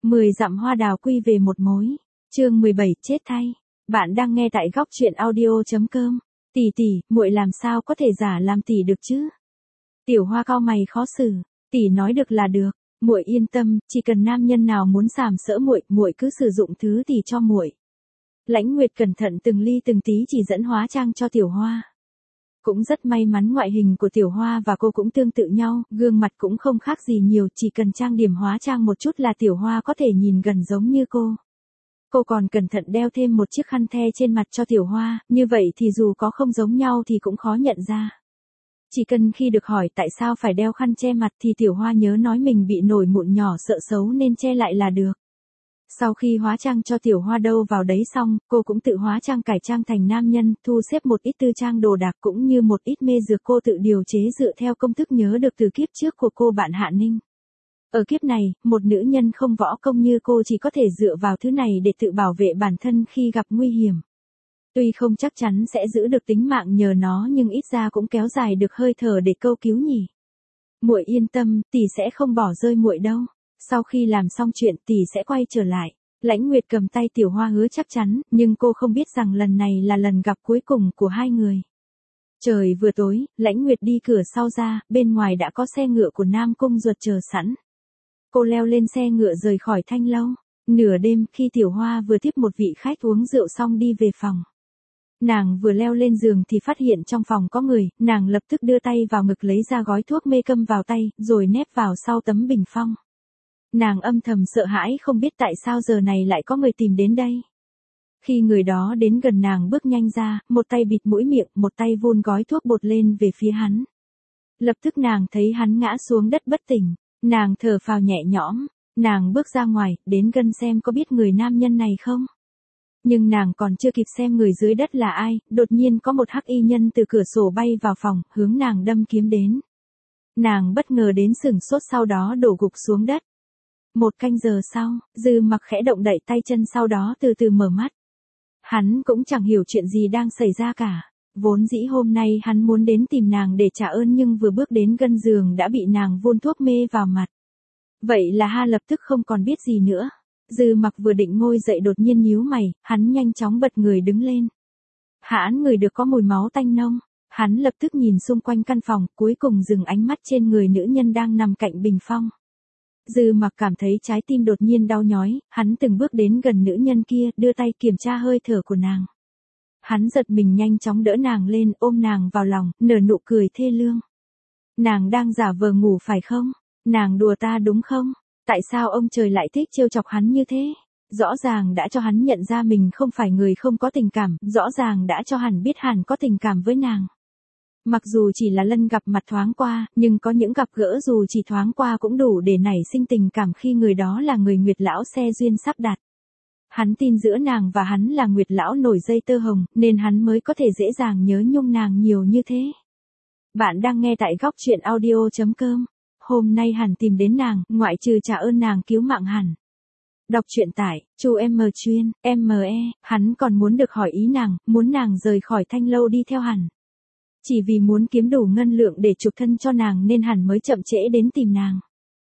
10 dặm hoa đào quy về một mối. Chương 17 chết thay. Bạn đang nghe tại góc truyện audio.com. Tỷ tỷ, muội làm sao có thể giả làm tỷ được chứ? Tiểu Hoa cau mày khó xử. Tỷ nói được là được, muội yên tâm, chỉ cần nam nhân nào muốn sàm sỡ muội, muội cứ sử dụng thứ tỷ cho muội. Lãnh Nguyệt cẩn thận từng ly từng tí chỉ dẫn hóa trang cho Tiểu Hoa. Cũng rất may mắn ngoại hình của Tiểu Hoa và cô cũng tương tự nhau, gương mặt cũng không khác gì nhiều, chỉ cần trang điểm hóa trang một chút là Tiểu Hoa có thể nhìn gần giống như cô. Cô còn cẩn thận đeo thêm một chiếc khăn the trên mặt cho Tiểu Hoa, như vậy thì dù có không giống nhau thì cũng khó nhận ra. Chỉ cần khi được hỏi tại sao phải đeo khăn che mặt thì Tiểu Hoa nhớ nói mình bị nổi mụn nhỏ sợ xấu nên che lại là được. Sau khi hóa trang cho Tiểu Hoa đâu vào đấy xong, cô cũng tự hóa trang cải trang thành nam nhân, thu xếp một ít tư trang đồ đạc cũng như một ít mê dược cô tự điều chế dựa theo công thức nhớ được từ kiếp trước của cô bạn Hạ Ninh. Ở kiếp này, một nữ nhân không võ công như cô chỉ có thể dựa vào thứ này để tự bảo vệ bản thân khi gặp nguy hiểm. Tuy không chắc chắn sẽ giữ được tính mạng nhờ nó nhưng ít ra cũng kéo dài được hơi thở để câu cứu nhỉ. Muội yên tâm, tỷ sẽ không bỏ rơi muội đâu. Sau khi làm xong chuyện tỷ sẽ quay trở lại. Lãnh Nguyệt cầm tay Tiểu Hoa hứa chắc chắn, nhưng cô không biết rằng lần này là lần gặp cuối cùng của hai người. Trời vừa tối, Lãnh Nguyệt đi cửa sau ra, bên ngoài đã có xe ngựa của Nam Cung Duật chờ sẵn. Cô leo lên xe ngựa rời khỏi Thanh Lâu. Nửa đêm khi Tiểu Hoa vừa tiếp một vị khách uống rượu xong đi về phòng. Nàng vừa leo lên giường thì phát hiện trong phòng có người, nàng lập tức đưa tay vào ngực lấy ra gói thuốc mê câm vào tay, rồi nép vào sau tấm bình phong. Nàng âm thầm sợ hãi không biết tại sao giờ này lại có người tìm đến đây. Khi người đó đến gần nàng bước nhanh ra, một tay bịt mũi miệng, một tay vun gói thuốc bột lên về phía hắn. Lập tức nàng thấy hắn ngã xuống đất bất tỉnh, nàng thở phào nhẹ nhõm, nàng bước ra ngoài, đến gần xem có biết người nam nhân này không. Nhưng nàng còn chưa kịp xem người dưới đất là ai, đột nhiên có một hắc y nhân từ cửa sổ bay vào phòng, hướng nàng đâm kiếm đến. Nàng bất ngờ đến sửng sốt sau đó đổ gục xuống đất. Một canh giờ sau, Dư Mặc khẽ động đậy tay chân sau đó từ từ mở mắt. Hắn cũng chẳng hiểu chuyện gì đang xảy ra cả. Vốn dĩ hôm nay hắn muốn đến tìm nàng để trả ơn nhưng vừa bước đến gần giường đã bị nàng vun thuốc mê vào mặt. Vậy là ha lập tức không còn biết gì nữa. Dư Mặc vừa định ngồi dậy đột nhiên nhíu mày, hắn nhanh chóng bật người đứng lên. Hắn ngửi được có mùi máu tanh nông. Hắn lập tức nhìn xung quanh căn phòng, cuối cùng dừng ánh mắt trên người nữ nhân đang nằm cạnh bình phong. Dư Mặc cảm thấy trái tim đột nhiên đau nhói, hắn từng bước đến gần nữ nhân kia, đưa tay kiểm tra hơi thở của nàng. Hắn giật mình nhanh chóng đỡ nàng lên, ôm nàng vào lòng, nở nụ cười thê lương. Nàng đang giả vờ ngủ phải không? Nàng đùa ta đúng không? Tại sao ông trời lại thích trêu chọc hắn như thế? Rõ ràng đã cho hắn nhận ra mình không phải người không có tình cảm, rõ ràng đã cho hắn biết hắn có tình cảm với nàng. Mặc dù chỉ là lần gặp mặt thoáng qua, nhưng có những gặp gỡ dù chỉ thoáng qua cũng đủ để nảy sinh tình cảm khi người đó là người Nguyệt lão xe duyên sắp đặt. Hắn tin giữa nàng và hắn là Nguyệt lão nổi dây tơ hồng, nên hắn mới có thể dễ dàng nhớ nhung nàng nhiều như thế. Bạn đang nghe tại góc truyện audio.com. Hôm nay hắn tìm đến nàng, ngoại trừ trả ơn nàng cứu mạng hắn. Đọc truyện tại Chu M Chuyên, ME, hắn còn muốn được hỏi ý nàng, muốn nàng rời khỏi Thanh Lâu đi theo hắn. Chỉ vì muốn kiếm đủ ngân lượng để chuộc thân cho nàng nên hắn mới chậm trễ đến tìm nàng.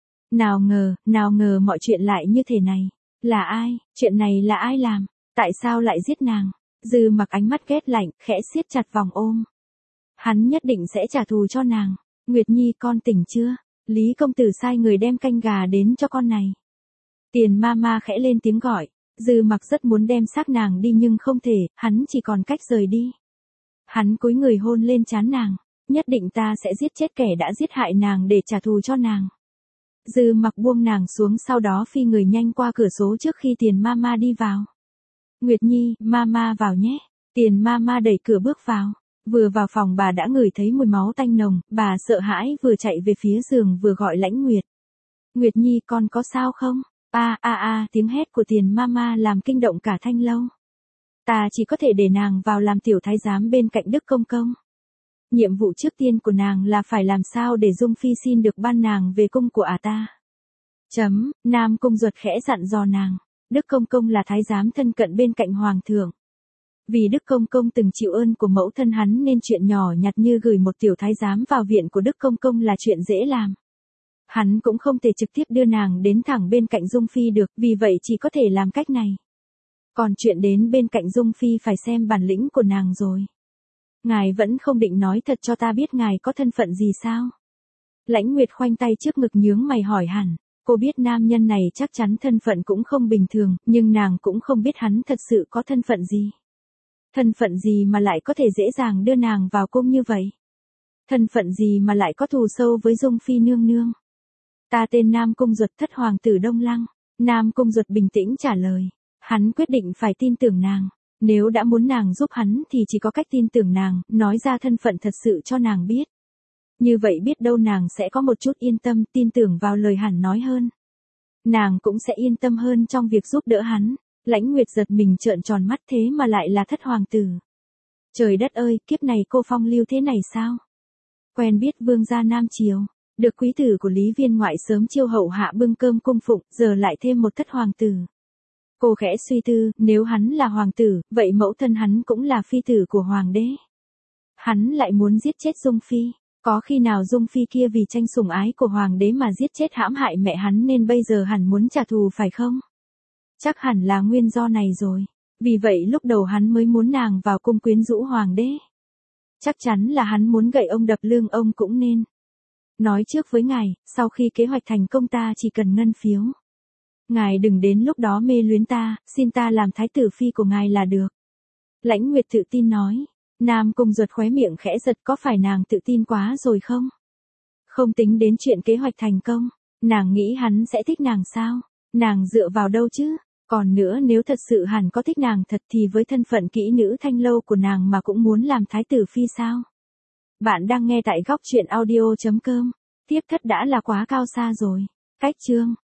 Nào ngờ mọi chuyện lại như thế này. Là ai? Chuyện này là ai làm? Tại sao lại giết nàng? Dư Mặc ánh mắt ghét lạnh, khẽ siết chặt vòng ôm. Hắn nhất định sẽ trả thù cho nàng. Nguyệt Nhi con tỉnh chưa? Lý công tử sai người đem canh gà đến cho con này. Tiền ma khẽ lên tiếng gọi. Dư Mặc rất muốn đem xác nàng đi nhưng không thể, hắn chỉ còn cách rời đi. Hắn cúi người hôn lên trán nàng. Nhất định ta sẽ giết chết kẻ đã giết hại nàng để trả thù cho nàng. Dư Mặc buông nàng xuống sau đó phi người nhanh qua cửa sổ trước khi Tiền ma đi vào. Nguyệt Nhi, ma vào nhé. Tiền ma đẩy cửa bước vào. Vừa vào phòng bà đã ngửi thấy mùi máu tanh nồng, bà sợ hãi vừa chạy về phía giường vừa gọi Lãnh Nguyệt. Nguyệt Nhi con có sao không? Tiếng hét của Tiền ma làm kinh động cả Thanh Lâu. Ta chỉ có thể để nàng vào làm tiểu thái giám bên cạnh Đức Công Công. Nhiệm vụ trước tiên của nàng là phải làm sao để Dung Phi xin được ban nàng về cung của ta. Nam Cung Duật khẽ dặn dò nàng. Đức Công Công là thái giám thân cận bên cạnh Hoàng thượng. Vì Đức Công Công từng chịu ơn của mẫu thân hắn nên chuyện nhỏ nhặt như gửi một tiểu thái giám vào viện của Đức Công Công là chuyện dễ làm. Hắn cũng không thể trực tiếp đưa nàng đến thẳng bên cạnh Dung Phi được, vì vậy chỉ có thể làm cách này. Còn chuyện đến bên cạnh Dung Phi phải xem bản lĩnh của nàng rồi. Ngài vẫn không định nói thật cho ta biết ngài có thân phận gì sao? Lãnh Nguyệt khoanh tay trước ngực nhướng mày hỏi hẳn. Cô biết nam nhân này chắc chắn thân phận cũng không bình thường, nhưng nàng cũng không biết hắn thật sự có thân phận gì. Thân phận gì mà lại có thể dễ dàng đưa nàng vào cung như vậy? Thân phận gì mà lại có thù sâu với Dung Phi nương nương? Ta tên Nam Cung Duật, thất hoàng tử Đông Lăng. Nam Cung Duật bình tĩnh trả lời. Hắn quyết định phải tin tưởng nàng. Nếu đã muốn nàng giúp hắn thì chỉ có cách tin tưởng nàng, nói ra thân phận thật sự cho nàng biết. Như vậy biết đâu nàng sẽ có một chút yên tâm, tin tưởng vào lời hắn nói hơn. Nàng cũng sẽ yên tâm hơn trong việc giúp đỡ hắn. Lãnh Nguyệt giật mình trợn tròn mắt, thế mà lại là thất hoàng tử. Trời đất ơi, kiếp này cô phong lưu thế này sao? Quen biết vương gia Nam Triều, được quý tử của Lý Viên ngoại sớm chiêu hậu hạ bưng cơm cung phụng, giờ lại thêm một thất hoàng tử. Cô khẽ suy tư, nếu hắn là hoàng tử, vậy mẫu thân hắn cũng là phi tử của hoàng đế. Hắn lại muốn giết chết Dung Phi, có khi nào Dung Phi kia vì tranh sủng ái của hoàng đế mà giết chết hãm hại mẹ hắn nên bây giờ hẳn muốn trả thù phải không? Chắc hẳn là nguyên do này rồi, vì vậy lúc đầu hắn mới muốn nàng vào cung quyến rũ hoàng đế. Chắc chắn là hắn muốn gậy ông đập lưng ông cũng nên. Nói trước với ngài, sau khi kế hoạch thành công ta chỉ cần ngân phiếu. Ngài đừng đến lúc đó mê luyến ta, xin ta làm thái tử phi của ngài là được. Lãnh Nguyệt tự tin nói. Nam Cung Duật khóe miệng khẽ giật, có phải nàng tự tin quá rồi không? Không tính đến chuyện kế hoạch thành công, nàng nghĩ hắn sẽ thích nàng sao? Nàng dựa vào đâu chứ? Còn nữa, nếu thật sự hẳn có thích nàng thật thì với thân phận kỹ nữ Thanh Lâu của nàng mà cũng muốn làm thái tử phi sao? Bạn đang nghe tại góc truyện audio.com. Tiếp thất đã là quá cao xa rồi. Cách chương